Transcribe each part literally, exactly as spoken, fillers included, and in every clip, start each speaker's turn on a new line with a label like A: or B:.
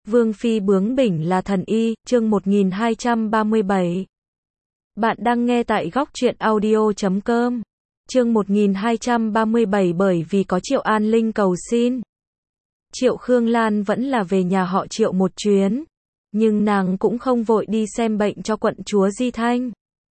A: Vương phi bướng bỉnh là thần y, chương một nghìn hai trăm ba mươi bảy. Bạn đang nghe tại góc truyện audio chấm com. Chương một nghìn hai trăm ba mươi bảy bởi vì có Triệu An Linh cầu xin. Triệu Khương Lan vẫn là về nhà họ Triệu một chuyến, nhưng nàng cũng không vội đi xem bệnh cho quận chúa Di Thanh,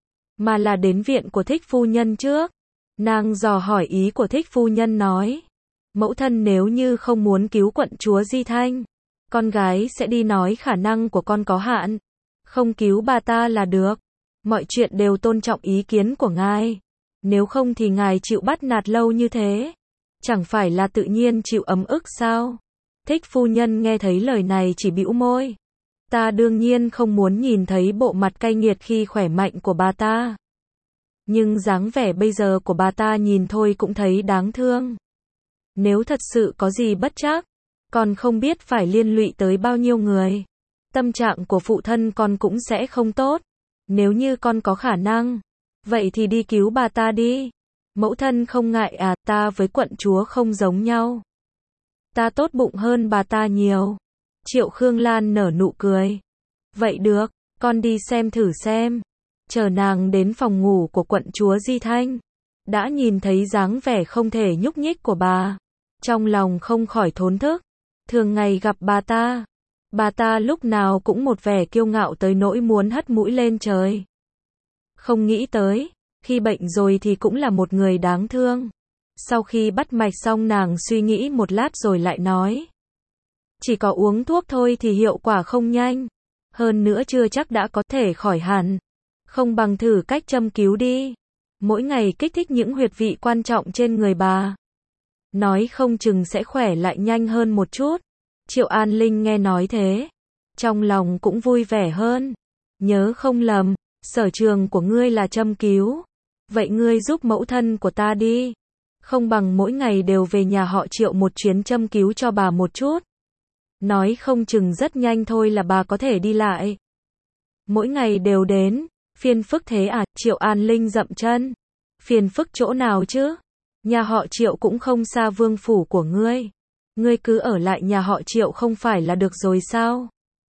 A: mà là đến viện của Thích phu nhân trước. Nàng dò hỏi ý của Thích phu nhân, nói: mẫu thân nếu như không muốn cứu quận chúa Di Thanh, con gái sẽ đi nói khả năng của con có hạn, không cứu bà ta là được. Mọi chuyện đều tôn trọng ý kiến của ngài. Nếu không thì ngài chịu bắt nạt lâu như thế, chẳng phải là tự nhiên chịu ấm ức sao? Thích phu nhân nghe thấy lời này chỉ bĩu môi. Ta đương nhiên không muốn nhìn thấy bộ mặt cay nghiệt khi khỏe mạnh của bà ta, nhưng dáng vẻ bây giờ của bà ta nhìn thôi cũng thấy đáng thương. Nếu thật sự có gì bất trắc, con không biết phải liên lụy tới bao nhiêu người. Tâm trạng của phụ thân con cũng sẽ không tốt. Nếu như con có khả năng, vậy thì đi cứu bà ta đi. Mẫu thân không ngại à? Ta với quận chúa không giống nhau, ta tốt bụng hơn bà ta nhiều. Triệu Khương Lan nở nụ cười. Vậy được, con đi xem thử xem. Chờ nàng đến phòng ngủ của quận chúa Di Thanh, đã nhìn thấy dáng vẻ không thể nhúc nhích của bà, trong lòng không khỏi thốn thức. Thường ngày gặp bà ta, bà ta lúc nào cũng một vẻ kiêu ngạo tới nỗi muốn hất mũi lên trời. Không nghĩ tới, khi bệnh rồi thì cũng là một người đáng thương. Sau khi bắt mạch xong, nàng suy nghĩ một lát rồi lại nói: chỉ có uống thuốc thôi thì hiệu quả không nhanh, hơn nữa chưa chắc đã có thể khỏi hẳn. Không bằng thử cách châm cứu đi, mỗi ngày kích thích những huyệt vị quan trọng trên người bà, nói không chừng sẽ khỏe lại nhanh hơn một chút. Triệu An Linh nghe nói thế, trong lòng cũng vui vẻ hơn. Nhớ không lầm, sở trường của ngươi là châm cứu, vậy ngươi giúp mẫu thân của ta đi. Không bằng mỗi ngày đều về nhà họ Triệu một chuyến châm cứu cho bà một chút, nói không chừng rất nhanh thôi là bà có thể đi lại. Mỗi ngày đều đến, phiền phức thế à? Triệu An Linh dậm chân. Phiền phức chỗ nào chứ? Nhà họ Triệu cũng không xa vương phủ của ngươi, ngươi cứ ở lại nhà họ Triệu không phải là được rồi sao?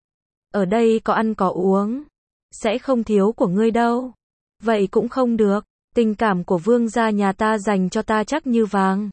A: Ở đây có ăn có uống, sẽ không thiếu của ngươi đâu. Vậy cũng không được, tình cảm của vương gia nhà ta dành cho ta chắc như vàng.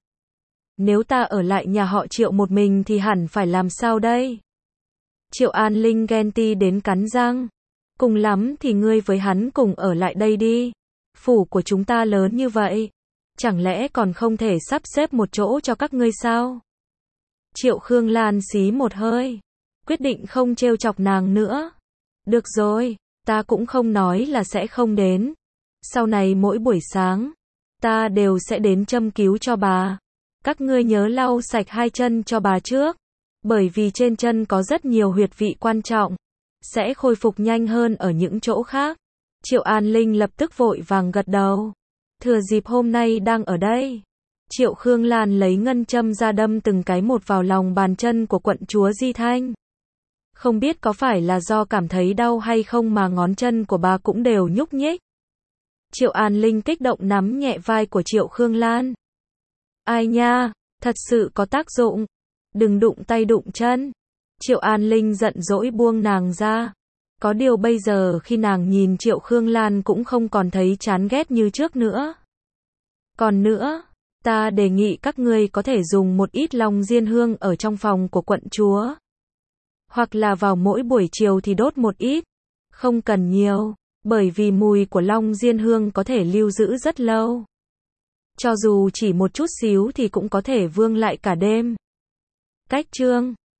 A: Nếu ta ở lại nhà họ Triệu một mình thì hẳn phải làm sao đây? Triệu An Linh ghen ti đến cắn răng. Cùng lắm thì ngươi với hắn cùng ở lại đây đi. Phủ của chúng ta lớn như vậy, chẳng lẽ còn không thể sắp xếp một chỗ cho các ngươi sao? Triệu Khương Lan xí một hơi, quyết định không trêu chọc nàng nữa. Được rồi, ta cũng không nói là sẽ không đến. Sau này mỗi buổi sáng, ta đều sẽ đến châm cứu cho bà. Các ngươi nhớ lau sạch hai chân cho bà trước, bởi vì trên chân có rất nhiều huyệt vị quan trọng, sẽ khôi phục nhanh hơn ở những chỗ khác. Triệu An Linh lập tức vội vàng gật đầu. Thừa dịp hôm nay đang ở đây, Triệu Khương Lan lấy ngân châm ra đâm từng cái một vào lòng bàn chân của quận chúa Di Thanh. Không biết có phải là do cảm thấy đau hay không mà ngón chân của bà cũng đều nhúc nhích. Triệu An Linh kích động nắm nhẹ vai của Triệu Khương Lan. Ai nha, thật sự có tác dụng. Đừng đụng tay đụng chân. Triệu An Linh giận dỗi buông nàng ra. Có điều bây giờ khi nàng nhìn Triệu Khương Lan cũng không còn thấy chán ghét như trước nữa. Còn nữa, ta đề nghị các ngươi có thể dùng một ít long diên hương ở trong phòng của quận chúa, hoặc là vào mỗi buổi chiều thì đốt một ít, không cần nhiều, bởi vì mùi của long diên hương có thể lưu giữ rất lâu. Cho dù chỉ một chút xíu thì cũng có thể vương lại cả đêm. Cách chương